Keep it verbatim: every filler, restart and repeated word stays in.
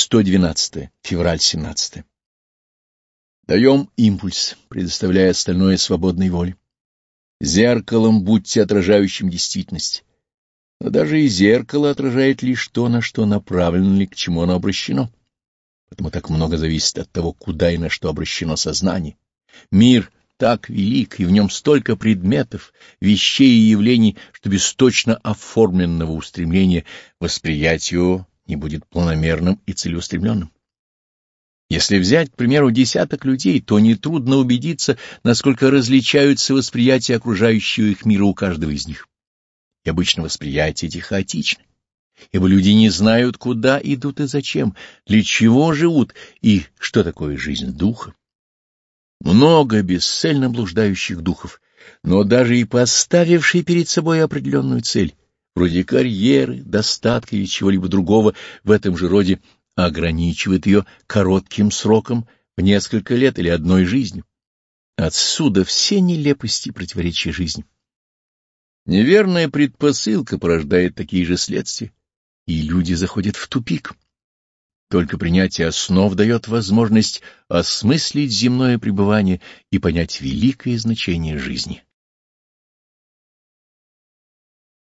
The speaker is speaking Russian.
сто двенадцатое. Февраль семнадцатое. Даем импульс, предоставляя остальное свободной воле. Зеркалом будьте отражающим действительность. Но даже и зеркало отражает лишь то, на что направлено или к чему оно обращено. Поэтому так много зависит от того, куда и на что обращено сознание. Мир так велик, и в нем столько предметов, вещей и явлений, что без точно оформленного устремления восприятие его не будет планомерным и целеустремленным. Если взять, к примеру, десяток людей, то нетрудно убедиться, насколько различаются восприятия окружающего их мира у каждого из них. И обычно восприятия эти хаотичны, ибо люди не знают, куда идут и зачем, для чего живут и что такое жизнь духа. Много бесцельно блуждающих духов, но даже и поставившие перед собой определенную цель, вроде карьеры, достатка или чего-либо другого в этом же роде, ограничивает ее коротким сроком в несколько лет или одной жизнью. Отсюда все нелепости и противоречия жизни. Неверная предпосылка порождает такие же следствия, и люди заходят в тупик. Только принятие основ дает возможность осмыслить земное пребывание и понять великое значение жизни.